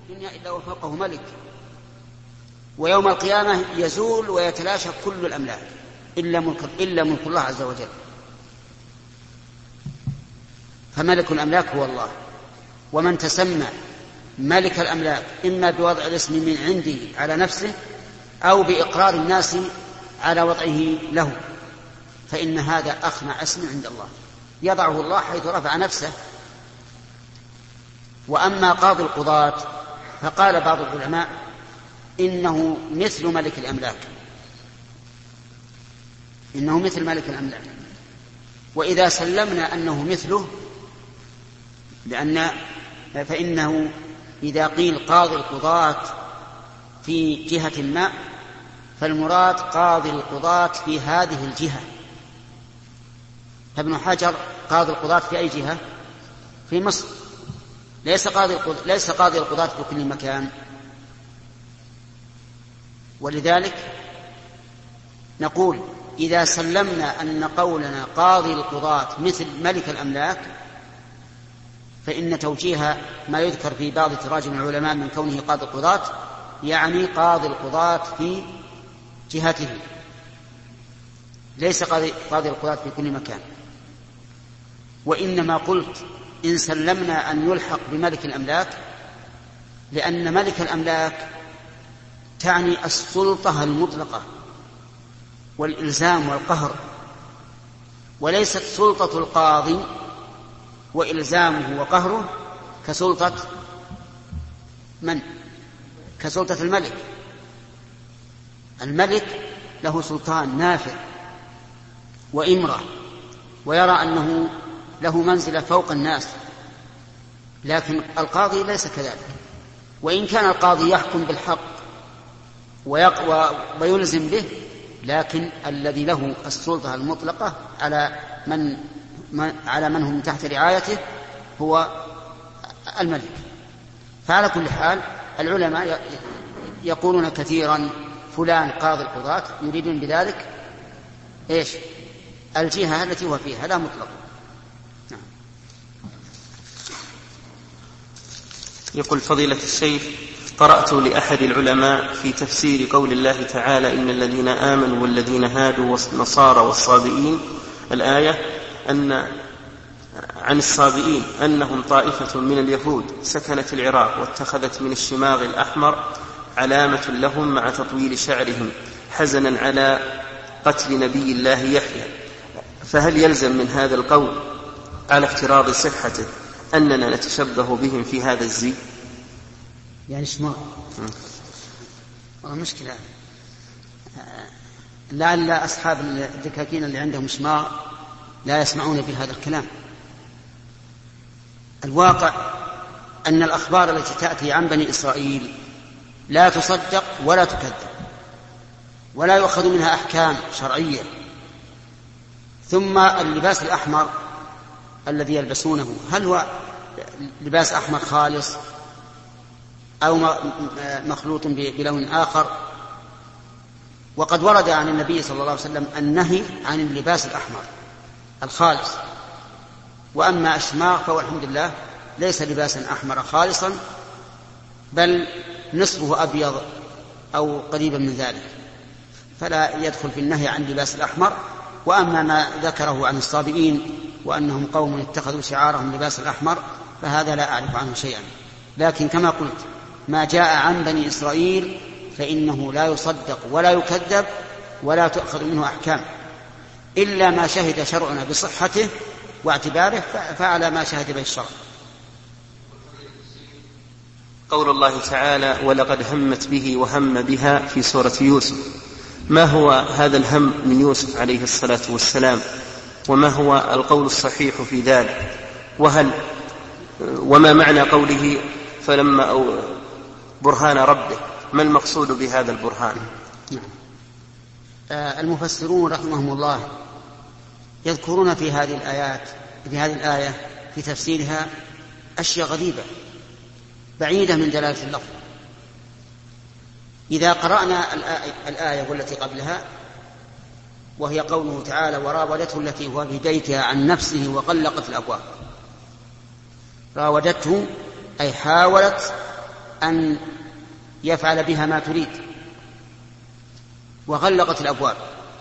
الدنيا إلا وفوقه ملك، ويوم القيامة يزول ويتلاشى كل الأملاك إلا ملك الله عز وجل. فملك الأملاك هو الله، ومن تسمى ملك الأملاك إما بوضع الاسم من عنده على نفسه أو بإقرار الناس على وضعه له فإن هذا أخنع اسم عند الله، يضعه الله حيث رفع نفسه. وأما قاضي القضاة فقال بعض العلماء إنه مثل ملك الأملاك، إنه مثل ملك الأملاك. وإذا سلمنا أنه مثله فإنه إذا قيل قاضي القضاة في جهة ما فالمراد قاضي القضاة في هذه الجهة. فابن حجر قاضي القضاة في أي جهة؟ في مصر، ليس قاضي القضاة في كل مكان. ولذلك نقول إذا سلمنا أن قولنا قاضي القضاة مثل ملك الأملاك فإن توجيه ما يذكر في بعض تراجم العلماء من كونه قاضي القضاة يعني قاضي القضاة في جهته، ليس قاضي القضاة في كل مكان. وإنما قلت إن سلمنا أن يلحق بملك الأملاك لأن ملك الأملاك تعني السلطة المطلقة والإلزام والقهر، وليست سلطة القاضي وإلزامه وقهره كسلطة من؟ كسلطة الملك. الملك له سلطان نافذ وإمرة ويرى أنه له منزلة فوق الناس، لكن القاضي ليس كذلك. وإن كان القاضي يحكم بالحق ويلزم به، لكن الذي له السلطة المطلقة على من هم تحت رعايته هو الملك. فعلى كل حال العلماء يقولون كثيرا فلان قاضي القضاة، يريدون بذلك إيش؟ الجهة التي هو فيها لا مطلق. نعم. يقول فضيلة الشيخ: قرأت لأحد العلماء في تفسير قول الله تعالى إن الذين آمنوا والذين هادوا والنصارى والصابئين الآية عن الصابئين أنهم طائفة من اليهود سكنت العراق واتخذت من الشماغ الأحمر علامة لهم مع تطويل شعرهم حزنا على قتل نبي الله يحيى، فهل يلزم من هذا القول على افتراض صحته أننا نتشبه بهم في هذا الزي؟ يعني شماغ والله مشكلة، لعل أصحاب الدكاكين اللي عندهم شماغ لا يسمعون بهذا الكلام. الواقع أن الأخبار التي تأتي عن بني إسرائيل لا تصدق ولا تكذب ولا يؤخذ منها أحكام شرعية. ثم اللباس الأحمر الذي يلبسونه هل هو لباس أحمر خالص أو مخلوط بلون آخر؟ وقد ورد عن النبي صلى الله عليه وسلم النهي عن اللباس الأحمر الخالص. وأما الشماغ فهو الحمد لله ليس لباسا أحمر خالصا، بل نصفه أبيض أو قريبا من ذلك، فلا يدخل في النهي عن لباس الأحمر. وأما ما ذكره عن الصابئين وأنهم قوم اتخذوا شعارهم لباس الأحمر فهذا لا أعرف عنه شيئا. لكن كما قلت ما جاء عن بني إسرائيل فإنه لا يصدق ولا يكذب ولا تؤخذ منه أحكام إلا ما شهد شرعنا بصحته واعتباره، فعلى ما شهد به الشرع. قول الله تعالى ولقد همت به وهم بها في سورة يوسف، ما هو هذا الهم من يوسف عليه الصلاة والسلام؟ وما هو القول الصحيح في ذلك؟ وما معنى قوله فلما أو برهان ربه؟ ما المقصود بهذا البرهان؟ المفسرون رحمهم الله يذكرون في هذه الآية في تفسيرها أشياء غريبة بعيدة من دلالة اللفظ. إذا قرأنا الآية والتي قبلها وهي قوله تعالى وراودته التي هو في بيتها عن نفسه وغلقت الأبواب، راودته أي حاولت أن يفعل بها ما تريد، وغلقت الأبواب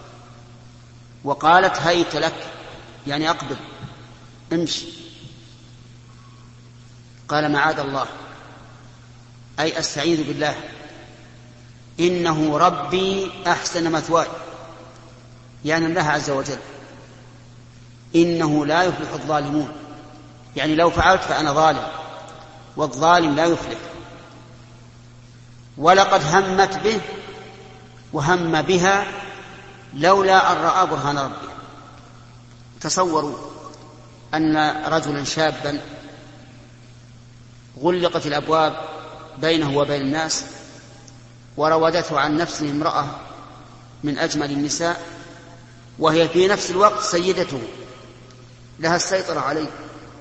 وقالت هيت لك، يعني أقبل امشي. قال معاذ الله، أي أستعيذ بالله، إنه ربي أحسن مثواي، يعني الله عز وجل، إنه لا يفلح الظالمون، يعني لو فعلت فأنا ظالم، والظالم لا يفلح. ولقد همت به وهم بها لولا أن رأى برهان ربه. تصوروا أن رجلا شابا غلقت الأبواب بينه وبين الناس، وراودته عن نفسه امرأة من أجمل النساء، وهي في نفس الوقت سيدته لها السيطرة عليه،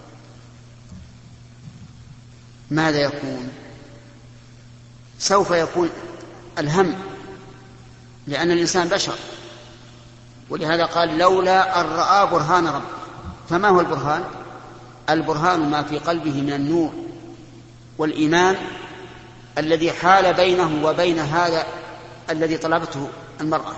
ماذا يكون؟ سوف يكون الهم، لأن الإنسان بشر. ولهذا قال لولا أن رأى برهان ربه. فما هو البرهان؟ البرهان ما في قلبه من النور والإيمان الذي حال بينه وبين هذا الذي طلبته المرأة.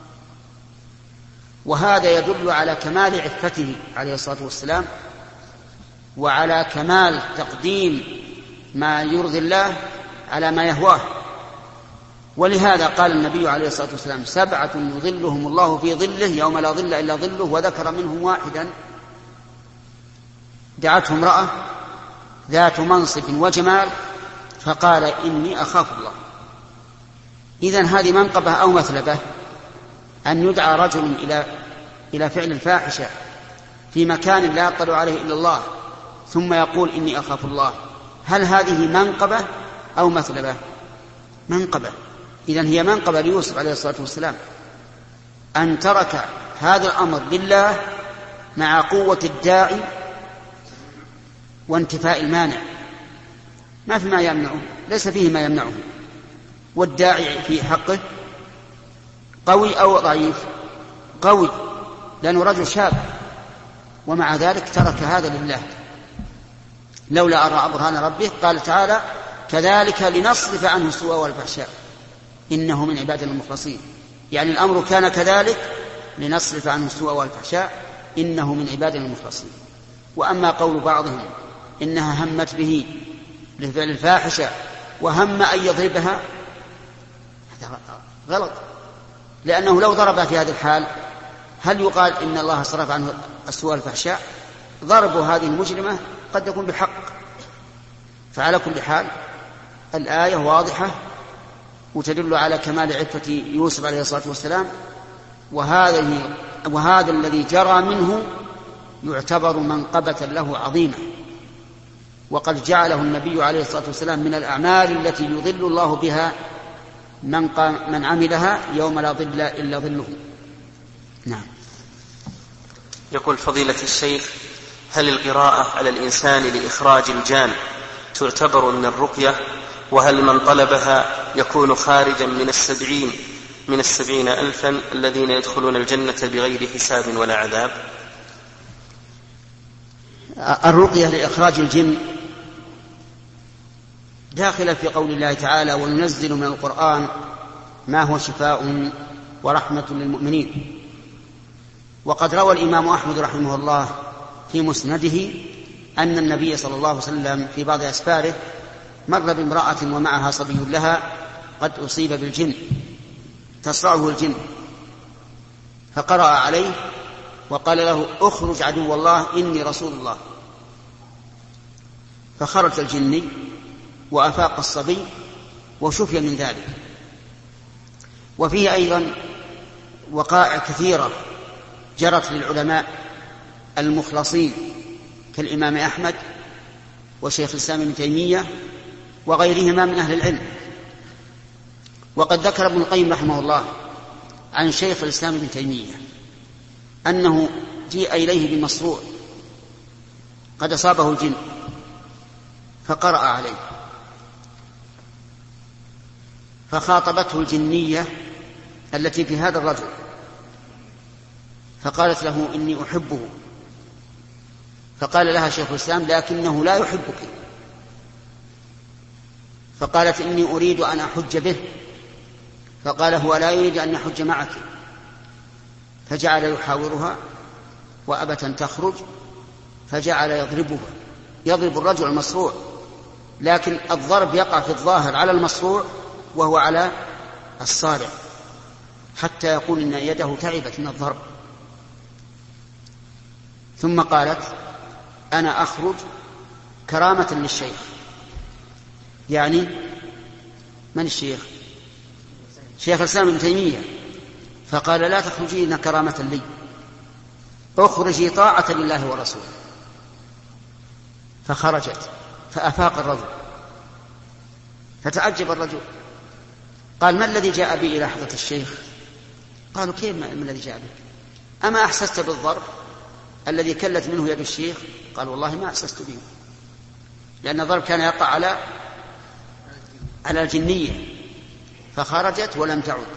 وهذا يدل على كمال عفته عليه الصلاة والسلام، وعلى كمال تقديم ما يرضي الله على ما يهواه. ولهذا قال النبي عليه الصلاة والسلام 7 يظلهم الله في ظله يوم لا ظل إلا ظله، وذكر منهم واحدا دعته امرأة ذات منصب وجمال فقال إني أخاف الله. إذن هذه منقبة أو مثلبة أن يدعى رجل إلى فعل الفاحشة في مكان لا يطلع عليه إلا الله ثم يقول إني أخاف الله؟ هل هذه منقبة أو مثلبة؟ منقبة. إذن هي منقبة ليوسف عليه الصلاة والسلام أن ترك هذا الأمر لله مع قوة الداعي وانتفاء المانع. ما في ما يمنعه، ليس فيه ما يمنعه. والداعي في حقه قوي أو ضعيف؟ قوي، لأنه رجل شاب، ومع ذلك ترك هذا لله لولا أن رأى برهان ربه. قال تعالى كذلك لنصرف عنه السوء والفحشاء إنه من عبادنا المخلصين. يعني الأمر كان كذلك لنصرف عنه السوء والفحشاء إنه من عبادنا المخلصين. وأما قول بعضهم إنها همت به لفعل الفاحشة وهم أن يضربها، هذا غلط، لأنه لو ضربها في هذه الحال هل يقال إن الله صرف عنه السوء والفحشاء؟ ضرب هذه المجرمة قد يكون بحق. فعلى كل حال الآية واضحة وتدل على كمال عفة يوسف عليه الصلاة والسلام، وهذا الذي جرى منه يعتبر منقبة له عظيمة، وقد جعله النبي عليه الصلاة والسلام من الأعمال التي يظل الله بها من عملها يوم لا ظل إلا ظله. نعم. يقول فضيلة الشيخ: هل القراءة على الإنسان لإخراج الجان تعتبر من الرقية؟ وهل من طلبها يكون خارجا من 70,000 الذين يدخلون الجنة بغير حساب ولا عذاب؟ الرقية لإخراج الجن داخلة في قول الله تعالى وننزل من القرآن ما هو شفاء ورحمة للمؤمنين. وقد روى الإمام أحمد رحمه الله في مسنده أن النبي صلى الله عليه وسلم في بعض أسفاره مر بامرأة ومعها صبي لها قد أصيب بالجن تصرعه الجن، فقرأ عليه وقال له اخرج عدو الله إني رسول الله، فخرج الجني وأفاق الصبي وشفي من ذلك. وفيه أيضا وقائع كثيرة جرت للعلماء المخلصين كالإمام أحمد وشيخ الإسلام ابن تيمية وغيرهما من أهل العلم. وقد ذكر ابن القيم رحمه الله عن شيخ الإسلام ابن تيمية أنه جيء إليه بمصروع قد أصابه الجن فقرأ عليه، فخاطبته الجنية التي في هذا الرجل فقالت له إني أحبه، فقال لها شيخ الإسلام لكنه لا يحبك. فقالت إني أريد أن أحج به، فقال هو لا يريد أن يحج معك، فجعل يحاورها وأبت أن تخرج، فجعل يضرب الرجل المصروع، لكن الضرب يقع في الظاهر على المصروع وهو على الصارع، حتى يقول إن يده تعبت من الضرب. ثم قالت أنا أخرج كرامة للشيخ. يعني من الشيخ؟ شيخ الإسلام ابن تيمية. فقال لا تخرجين كرامة لي، اخرجي طاعة لله ورسوله. فخرجت، فأفاق الرجل، فتعجب الرجل، قال ما الذي جاء بي إلى حضرة الشيخ؟ قالوا كيف ما الذي جاء بك؟ أما أحسست بالضرب الذي كلت منه يد الشيخ؟ قال والله ما أحسست به، لأن الضرب كان يقع على الجنية. فخرجت ولم تعد.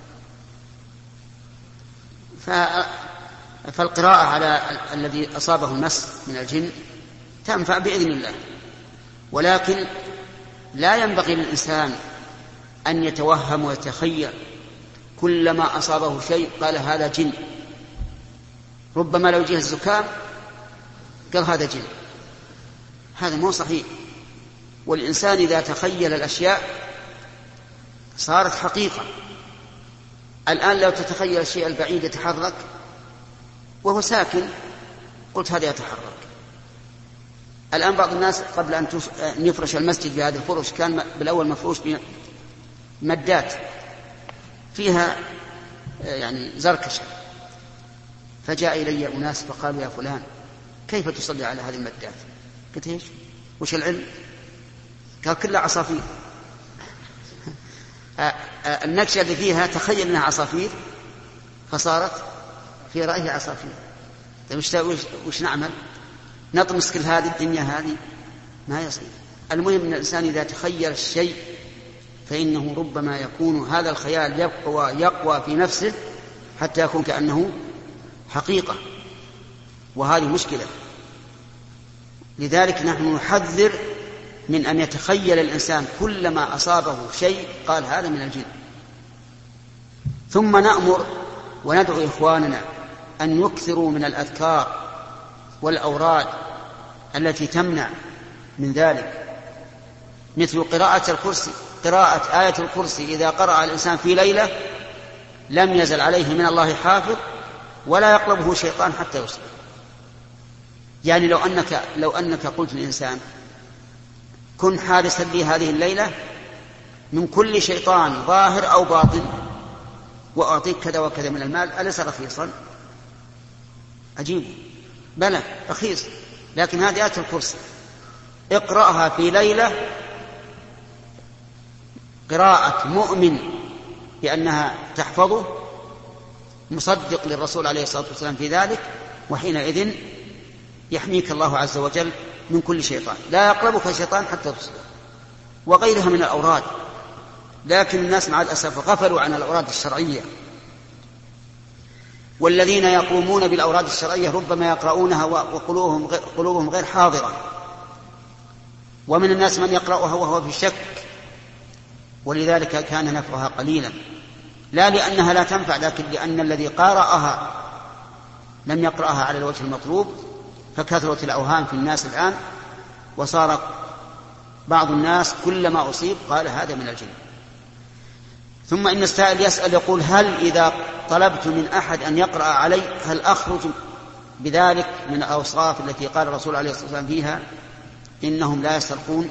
فالقراءة على الذي أصابه المس من الجن تنفع بإذن الله، ولكن لا ينبغي للإنسان أن يتوهم ويتخيل كلما أصابه شيء قال هذا جن. ربما لو جه الزكام قال هذا جن، هذا مو صحيح. والإنسان إذا تخيل الأشياء صارت حقيقة. الآن لو تتخيل الشيء البعيد يتحرك وهو ساكن قلت هذا يتحرك. الآن بعض الناس قبل أن يفرش المسجد بهذا الفرش كان بالأول مفروش بمدات فيها يعني زركشة، فجاء إلي أناس فقالوا يا فلان كيف تصلي على هذه المدات؟ قلت ايش؟ وش العلم؟ قال كلها عصافير. النكشة اللي فيها تخيل انها عصافير فصارت في رأيه عصافير. وش نعمل؟ نطمس كل هذه الدنيا هذه؟ ما يصير. المهم ان الانسان اذا تخيل الشيء فانه ربما يكون هذا الخيال يقوى في نفسه حتى يكون كأنه حقيقة، وهذه مشكلة. لذلك نحن نحذر من أن يتخيل الإنسان كلما أصابه شيء قال هذا من الجن. ثم نأمر وندعو إخواننا أن يكثروا من الأذكار والأوراد التي تمنع من ذلك، مثل قراءة آية الكرسي إذا قرأ الإنسان في ليلة لم يزل عليه من الله حافظ ولا يقربه شيطان حتى يصبح. يعني لو أنك قلت للإنسان كن حارسا لي هذه الليلة من كل شيطان ظاهر أو باطن وأعطيك كذا وكذا من المال، أليس رخيصا؟ أجيب بلى رخيص، لكن هذه آية الكرسي اقرأها في ليلة قراءة مؤمن بأنها تحفظه مصدق للرسول عليه الصلاة والسلام في ذلك، وحينئذ يحميك الله عز وجل من كل شيطان، لا يقربك شيطان حتى تصبح. وغيرها من الأوراد، لكن الناس مع الأسف غفلوا عن الأوراد الشرعية، والذين يقومون بالأوراد الشرعية ربما يقرؤونها وقلوبهم غير حاضرة، ومن الناس من يقرأها وهو في شك، ولذلك كان نفعها قليلا، لا لأنها لا تنفع، لكن لأن الذي قارأها لم يقرأها على الوجه المطلوب، فكثرت الأوهام في الناس الآن، وصار بعض الناس كلما أصيب قال هذا من الجن. ثم إن السائل يسأل يقول هل إذا طلبت من أحد أن يقرأ علي هل أخرج بذلك من الأوصاف التي قال الرسول عليه الصلاة والسلام فيها إنهم لا يسترقون؟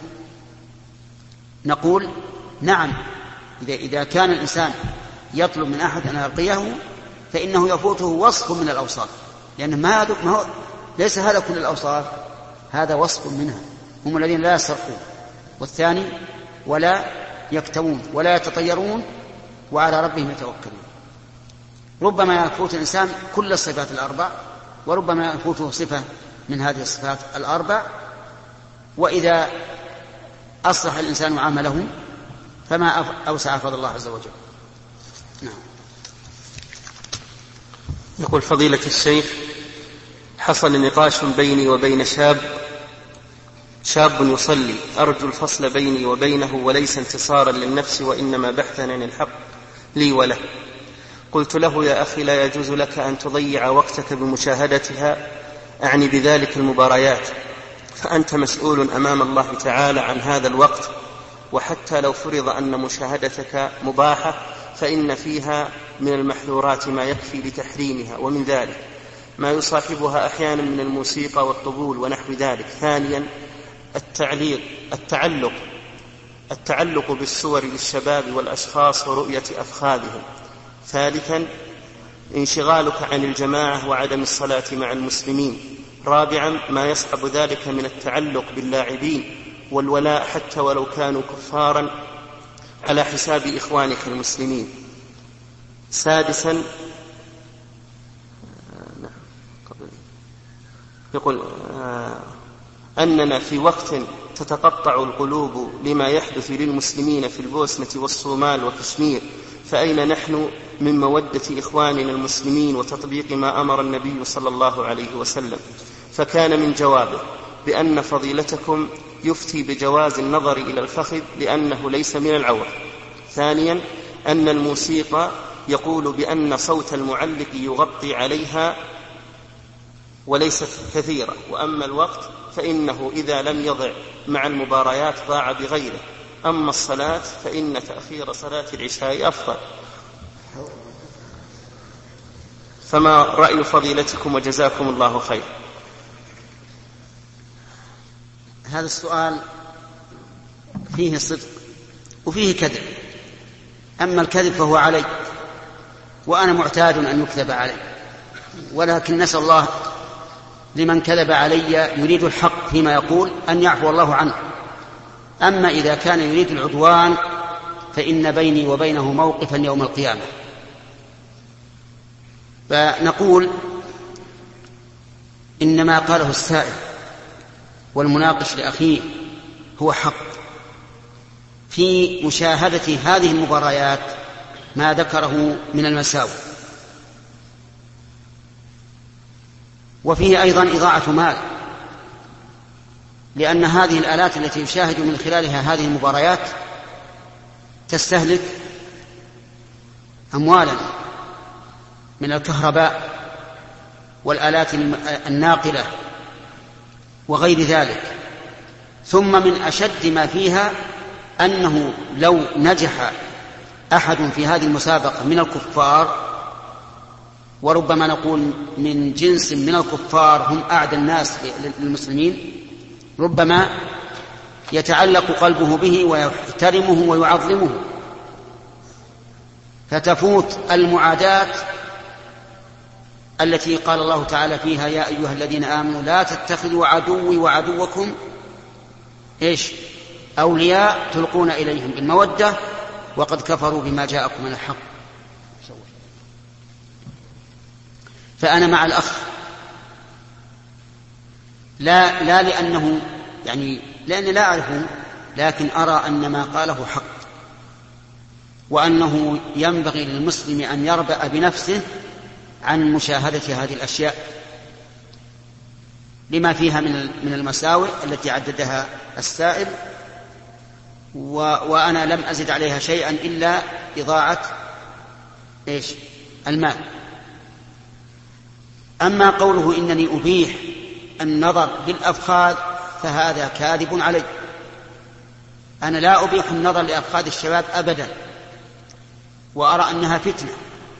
نقول نعم، إذا كان الإنسان يطلب من أحد أن يرقيه فإنه يفوته وصف من الأوصاف، لأن ليس هذا كل الأوصاف، هذا وصف منها. هم الذين لا يسترقون، والثاني ولا يكتوون ولا يتطيرون وعلى ربهم يتوكلون. ربما يفوت الإنسان كل الصفات الأربع، وربما يفوته صفة من هذه الصفات الأربع، وإذا أصلح الإنسان عمله فما أوسع فضل الله عز وجل. نعم. يقول فضيلة الشيخ حصل نقاش بيني وبين شاب شاب يصلي أرجو الفصل بيني وبينه وليس انتصارا للنفس وإنما بحثا عن الحق لي وله. قلت له يا أخي لا يجوز لك أن تضيع وقتك بمشاهدتها، أعني بذلك المباريات، فأنت مسؤول أمام الله تعالى عن هذا الوقت، وحتى لو فرض أن مشاهدتك مباحة فإن فيها من المحذورات ما يكفي لتحريمها، ومن ذلك ما يصاحبها أحيانا من الموسيقى والطبول ونحو ذلك. ثانيا التعلق بالصور للشباب والأشخاص ورؤية أفخاذهم. ثالثا انشغالك عن الجماعة وعدم الصلاة مع المسلمين. رابعا ما يصحب ذلك من التعلق باللاعبين والولاء حتى ولو كانوا كفارا على حساب إخوانك المسلمين. سادسا يقول أننا في وقت تتقطع القلوب لما يحدث للمسلمين في البوسنة والصومال وكشمير، فأين نحن من مودة إخواننا المسلمين وتطبيق ما أمر النبي صلى الله عليه وسلم؟ فكان من جوابه بأن فضيلتكم يفتي بجواز النظر إلى الفخذ لأنه ليس من العورة. ثانيا أن الموسيقى يقول بأن صوت المعلق يغطي عليها وليست كثيرة، وأما الوقت فإنه إذا لم يضع مع المباريات ضاع بغيره. أما الصلاة فإن تأخير صلاة العشاء أفضل. فما رأي فضيلتكم وجزاكم الله خير؟ هذا السؤال فيه صدق وفيه كذب. أما الكذب فهو علي، وأنا معتاد أن يكذب علي، ولكن نسأل الله لمن كذب علي يريد الحق فيما يقول أن يعفو الله عنه. أما إذا كان يريد العدوان فإن بيني وبينه موقفا يوم القيامة. فنقول إن ما قاله السائل والمناقش لأخيه هو حق في مشاهدة هذه المباريات ما ذكره من المساوئ، وفيه أيضا إضاعة مال، لأن هذه الآلات التي يشاهد من خلالها هذه المباريات تستهلك أموالا من الكهرباء والآلات الناقلة وغير ذلك. ثم من أشد ما فيها أنه لو نجح أحد في هذه المسابقة من الكفار، وربما نقول من جنس من الكفار هم أعدى الناس للمسلمين، ربما يتعلق قلبه به ويحترمه ويعظمه، فتفوت المعاداة التي قال الله تعالى فيها يا أيها الذين آمنوا لا تتخذوا عدوي وعدوكم أولياء تلقون إليهم بالمودة وقد كفروا بما جاءكم من الحق. فأنا مع الأخ، لا لأنه لأني لا أعرفه، لكن أرى أن ما قاله حق، وأنه ينبغي للمسلم أن يربأ بنفسه عن مشاهدة هذه الأشياء لما فيها من المساوئ التي عددها السائل، وأنا لم أزد عليها شيئا إلا إضاعة المال. أما قوله إنني أبيح النظر للأفخاذ فهذا كاذب علي. أنا لا أبيح النظر لأفخاذ الشباب أبدا، وأرى أنها فتنة،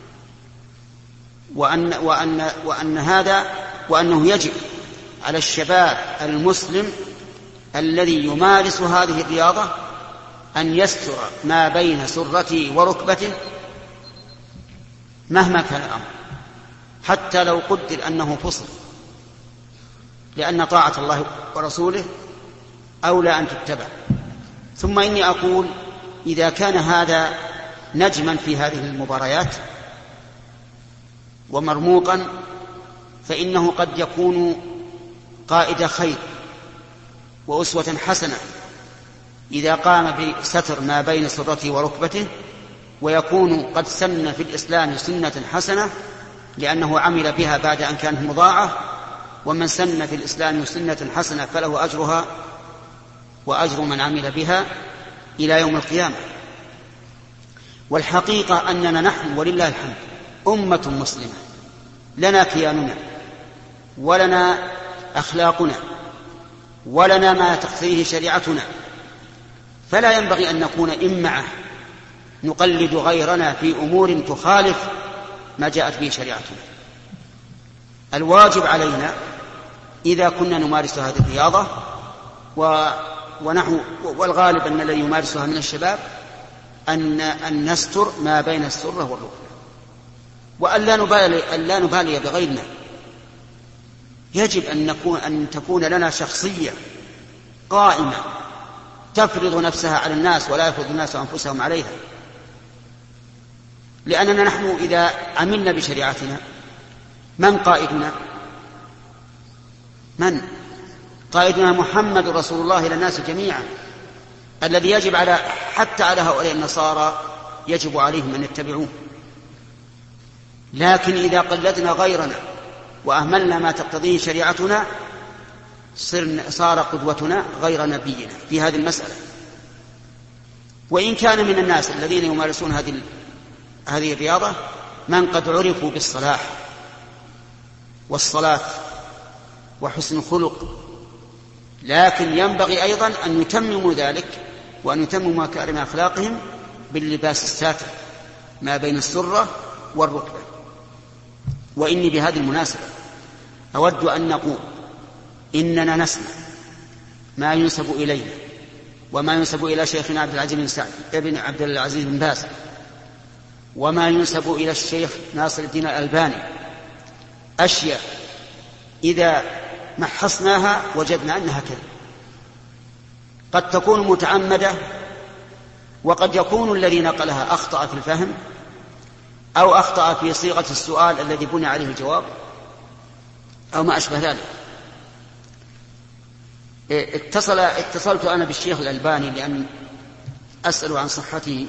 وأنه يجب على الشباب المسلم الذي يمارس هذه الرياضة أن يستر ما بين سرته وركبته مهما كان الأمر، حتى لو قدر أنه فصل، لأن طاعة الله ورسوله أولى أن تتبع. ثم إني أقول إذا كان هذا نجما في هذه المباريات ومرموقا فإنه قد يكون قائد خير وأسوة حسنة إذا قام بستر ما بين سرته وركبته، ويكون قد سن في الإسلام سنة حسنة لأنه عمل بها بعد أن كانت مضاعة، ومن سن في الإسلام سنة حسنة فله أجرها وأجر من عمل بها إلى يوم القيامة. والحقيقة أننا نحن ولله الحمد أمة مسلمة، لنا كياننا ولنا أخلاقنا ولنا ما تقتضيه شريعتنا، فلا ينبغي أن نكون إمعة نقلد غيرنا في أمور تخالف ما جاءت به شريعتنا. الواجب علينا إذا كنا نمارس هذه الرياضة ونحن والغالب أن الذي يمارسها من الشباب أن نستر ما بين السرة والركبة، وأن لا نبالي بغيرنا. يجب أن تكون لنا شخصية قائمة تفرض نفسها على الناس ولا يفرض الناس أنفسهم عليها، لأننا نحن إذا عملنا بشريعتنا من قائدنا؟ من قائدنا؟ محمد رسول الله إلى الناس جميعا، الذي يجب حتى على هؤلاء النصارى يجب عليهم أن يتبعوه. لكن إذا قلدنا غيرنا وأهملنا ما تقتضيه شريعتنا صار قدوتنا غير نبينا في هذه المسألة. وإن كان من الناس الذين يمارسون هذه الرياضة من قد عرفوا بالصلاح والصلاة وحسن الخلق، لكن ينبغي أيضا أن يتمموا ذلك وأن يتمموا مكارم أخلاقهم باللباس الساتر ما بين السرة والركبة. وإني بهذه المناسبة أود أن نقول إننا نسمع ما ينسب إلينا وما ينسب إلى شيخنا عبد العزيز بن باز وما ينسب إلى الشيخ ناصر الدين الألباني، أشياء إذا محصناها وجدنا أنها كذب، قد تكون متعمدة وقد يكون الذي نقلها أخطأ في الفهم أو أخطأ في صيغة السؤال الذي بني عليه الجواب أو ما أشبه ذلك. اتصلت أنا بالشيخ الألباني لأن أسأل عن صحته،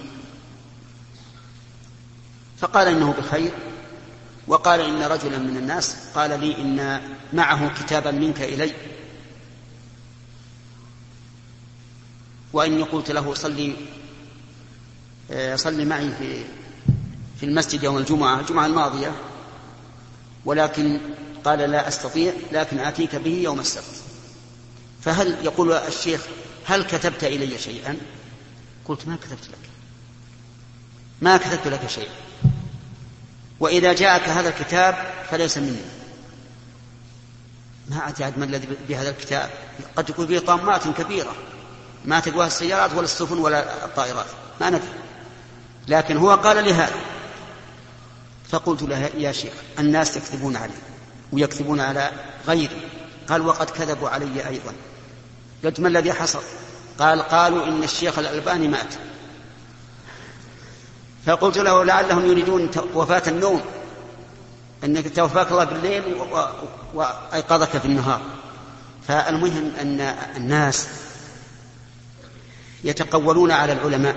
فقال إنه بخير، وقال إن رجلا من الناس قال لي إن معه كتابا منك إلي، وإني قلت له صلي معي في المسجد يوم الجمعة الماضية، ولكن قال لا أستطيع، لكن آتيك به يوم السبت. فهل يقول الشيخ هل كتبت إلي شيئا؟ قلت ما كتبت لك شيئا، وإذا جاءك هذا الكتاب فليس مني. ما أتعد من الذي بهذا الكتاب، قد يكون فيه طامات كبيرة ما تقواها السيارات ولا السفن ولا الطائرات، ما ندري، لكن هو قال لي هذا. فقلت له يا شيخ الناس يكذبون علي ويكذبون على غيري. قال وقد كذبوا علي أيضا. قلت ما الذي حصل؟ قالوا إن الشيخ الألباني مات. فقلت له لعلهم يريدون وفاة النوم، أنك توفاك الله بالليل وأيقظك في النهار. فالمهم أن الناس يتقولون على العلماء،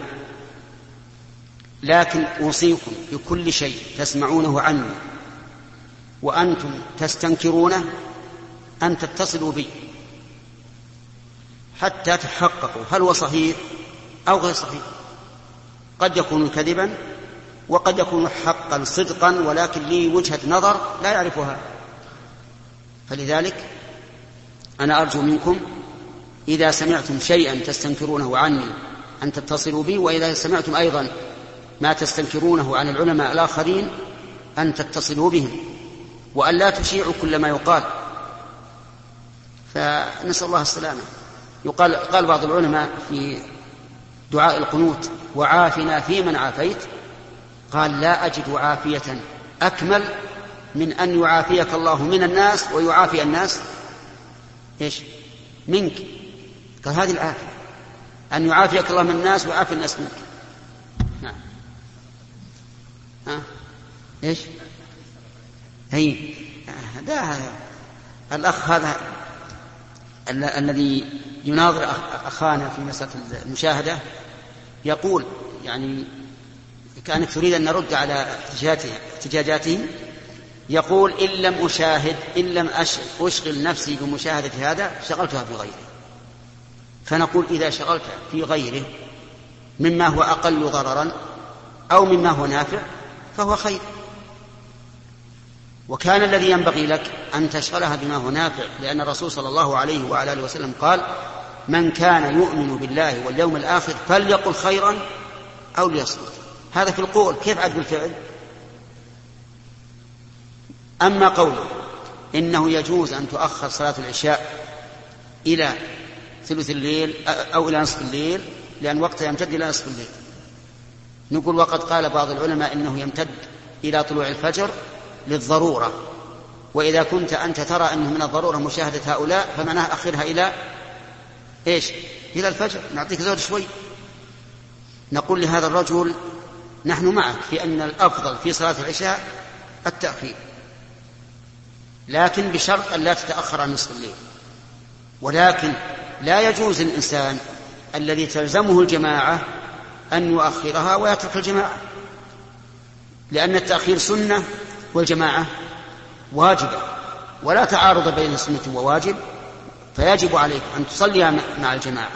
لكن أوصيكم بكل شيء تسمعونه عني وأنتم تستنكرونه أن تتصلوا بي حتى تحققوا هل هو صحيح أو غير صحيح. قد يكون كذبا وقد يكون حقا صدقا، ولكن لي وجهة نظر لا يعرفها. فلذلك أنا أرجو منكم إذا سمعتم شيئا تستنكرونه عني أن تتصلوا بي، وإذا سمعتم أيضا ما تستنكرونه عن العلماء الآخرين أن تتصلوا بهم، وأن لا تشيعوا كل ما يقال. فنسأل الله السلامة. قال بعض العلماء في دعاء القنوت وعافنا فيمن عافيت، قال لا أجد عافية أكمل من أن يعافيك الله من الناس ويعافي الناس منك. قال هذه العافية، أن يعافيك الله من الناس ويعافي الناس منك. نعم. إيش هي ده الأخ هذا الذي يناظر أخانا في مسألة المشاهدة يقول يعني كانت تريد أن نرد على احتجاجاته. يقول إن لم أشاهد، إن لم أشغل نفسي بمشاهدة هذا شغلتها بغيره. فنقول إذا شغلت في غيره مما هو أقل ضررا أو مما هو نافع فهو خير. وكان الذي ينبغي لك أن تشغلها بما هو نافع، لأن الرسول صلى الله عليه وعلى آله وسلم قال: من كان يؤمن بالله واليوم الآخر فليقل خيرا أو ليصمت. هذا في القول، كيف عاد بالفعل؟ أما قوله إنه يجوز أن تؤخر صلاة العشاء إلى ثلث الليل أو إلى نصف الليل لأن وقتها يمتد إلى نصف الليل، نقول وقد قال بعض العلماء إنه يمتد إلى طلوع الفجر للضرورة، وإذا كنت أنت ترى أنه من الضرورة مشاهدة هؤلاء فمعناه أخرها إلى إيش؟ إلى الفجر، نعطيك زود شوي. نقول لهذا الرجل: نحن معك في أن الأفضل في صلاة العشاء التأخير، لكن بشرط أن لا تتأخر عن نصف الليل. ولكن لا يجوز الإنسان الذي تلزمه الجماعة أن يؤخرها ويترك الجماعة، لأن التأخير سنة والجماعة واجبة، ولا تعارض بين سنة وواجب، فيجب عليك أن تصلي مع الجماعة.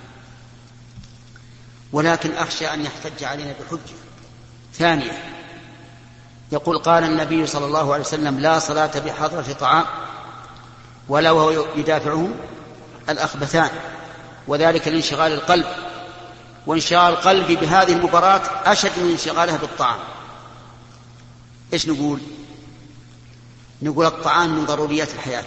ولكن أخشى أن يحتج علينا بحجة ثانية، يقول: قال النبي صلى الله عليه وسلم: لا صلاة بحضرة طعام ولا وهو يدافعه الأخبثان، وذلك لانشغال القلب، وانشغال القلب بهذه المباراة أشد من انشغالها بالطعام. إيش نقول؟ نقول الطعام من ضروريات الحياة،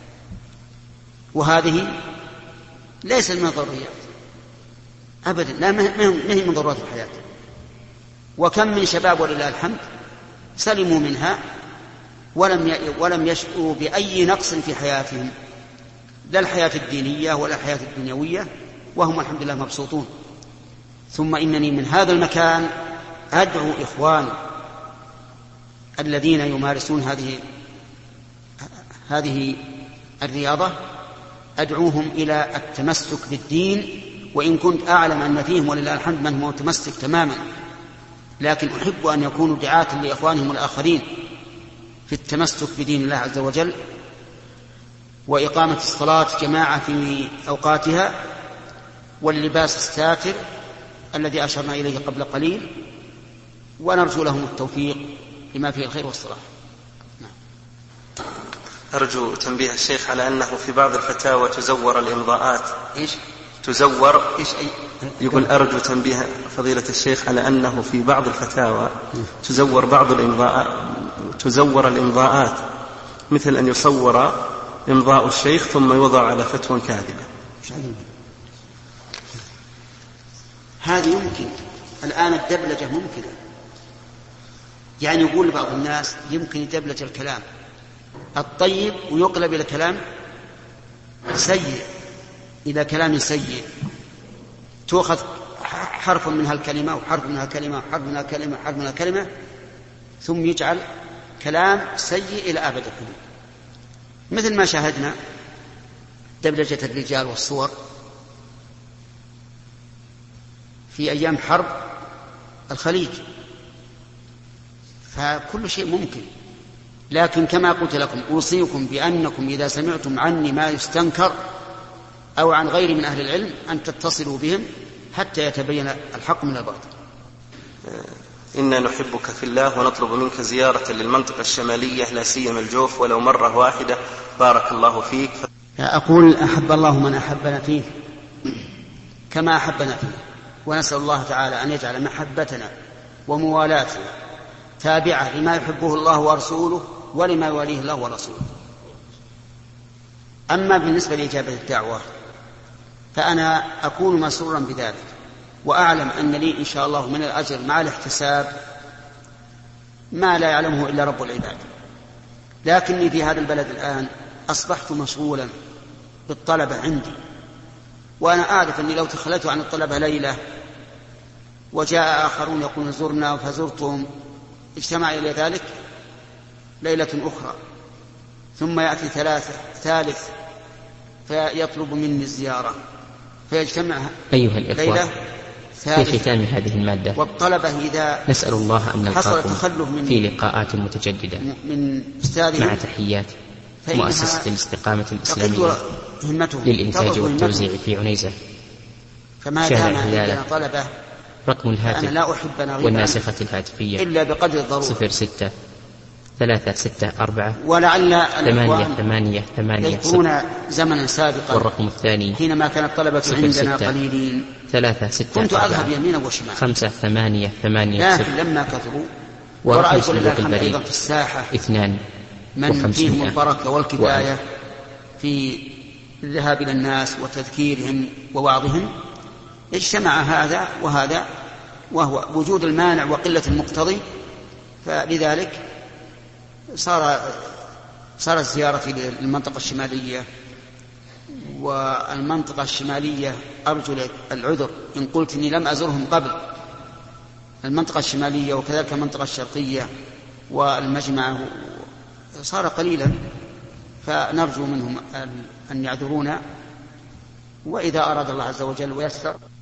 وهذه ليس من الضروريات أبدا، لا، ما هي من ضرورات الحياة. وكم من شباب ولله الحمد سلموا منها ولم يشعروا بأي نقص في حياتهم، لا الحياة الدينية ولا الحياة الدنيوية، وهم الحمد لله مبسوطون. ثم إنني من هذا المكان أدعو إخواني الذين يمارسون هذه الرياضة، أدعوهم إلى التمسك بالدين، وإن كنت أعلم أن فيهم ولله الحمد من هو متمسك تماما، لكن أحب أن يكونوا دعاة لإخوانهم الآخرين في التمسك بدين الله عز وجل، وإقامة الصلاة جماعة في أوقاتها، واللباس الساتر الذي أشرنا إليه قبل قليل، ونرجو لهم التوفيق لما فيه الخير والصلاح. أرجو تنبيه الشيخ على أنه في بعض الفتاوى تزور الإمضاءات. إيش؟ تزور. إيش أي؟ يقول: أرجو تنبيه فضيلة الشيخ على أنه في بعض الفتاوى تزور الإمضاءات، مثل أن يصور إمضاء الشيخ ثم يوضع على فتوى كاذبة. هذه يمكن الآن الدبلجة ممكنة، يعني يقول بعض الناس يمكن يدبلج الكلام الطيب ويقلب إلى كلام سيء، إلى كلام سيء، تأخذ حرف من هالكلمة وحرف من هالكلمة وحرف من هالكلمة وحرف من هالكلمة، ثم يجعل كلام سيء إلى أبد الحدود، مثل ما شاهدنا دبلجة الرجال والصور في أيام حرب الخليج. فكل شيء ممكن، لكن كما قلت لكم أوصيكم بأنكم إذا سمعتم عني ما يستنكر أو عن غير من أهل العلم أن تتصلوا بهم حتى يتبين الحق من الباطل. إنا نحبك في الله ونطلب منك زيارة للمنطقة الشمالية، لا سيما الجوف، ولو مرة واحدة. بارك الله فيك. أقول: أحب الله من أحبنا فيه كما أحبنا فيه، ونسأل الله تعالى أن يجعل محبتنا وموالاتنا تابعة لما يحبه الله ورسوله ولما يواليه الله ورسوله. أما بالنسبة لإجابة الدعوة فأنا أكون مسرورا بذلك، وأعلم أن لي إن شاء الله من الأجر مع الاحتساب ما لا يعلمه إلا رب العباد. لكني في هذا البلد الآن أصبحت مشغولا بالطلبة عندي، وأنا أعرف أني لو تخليت عن الطلبة ليلة وجاء آخرون يقولون زرنا فزرتهم، اجتمع إلى ذلك ليلة أخرى، ثم يأتي ثالث فيطلب مني الزيارة، فيجتمع أيها الإخوة في ختام هذه المادة، والطلبة إذا نسأل الله أن نلقاكم في لقاءات متجددة مع تحيات مؤسسة الاستقامة الإسلامية للإنتاج والتوزيع في عنيزة. فما دام عندنا طلبة رقم الهاتف أنا لا أحب أن أغيب والناسخة الهاتفية إلا بقدر الضرورة 06 364 ولعل 8 يذكرون زمنا سابقا والرقم الثاني حينما كان الطلبة عندنا قليلين 3 6 كنت أذهب يمينا وشمالا 5 8 لكن لما كثروا ورأيت لله الحمد أيضا في الساحة 2 من فيهم البركة والكفاية في الذهاب إلى الناس وتذكيرهم ووعظهم، اجتمع هذا وهذا، وهو وجود المانع وقلة المقتضي، فلذلك صار الزيارة للمنطقة الشمالية. والمنطقة الشمالية أرجو العذر إن قلت إني لم أزرهم قبل، المنطقة الشمالية وكذلك المنطقة الشرقية والمجمع صار قليلا، فنرجو منهم أن يعذرونا، وإذا أراد الله عز وجل ويسر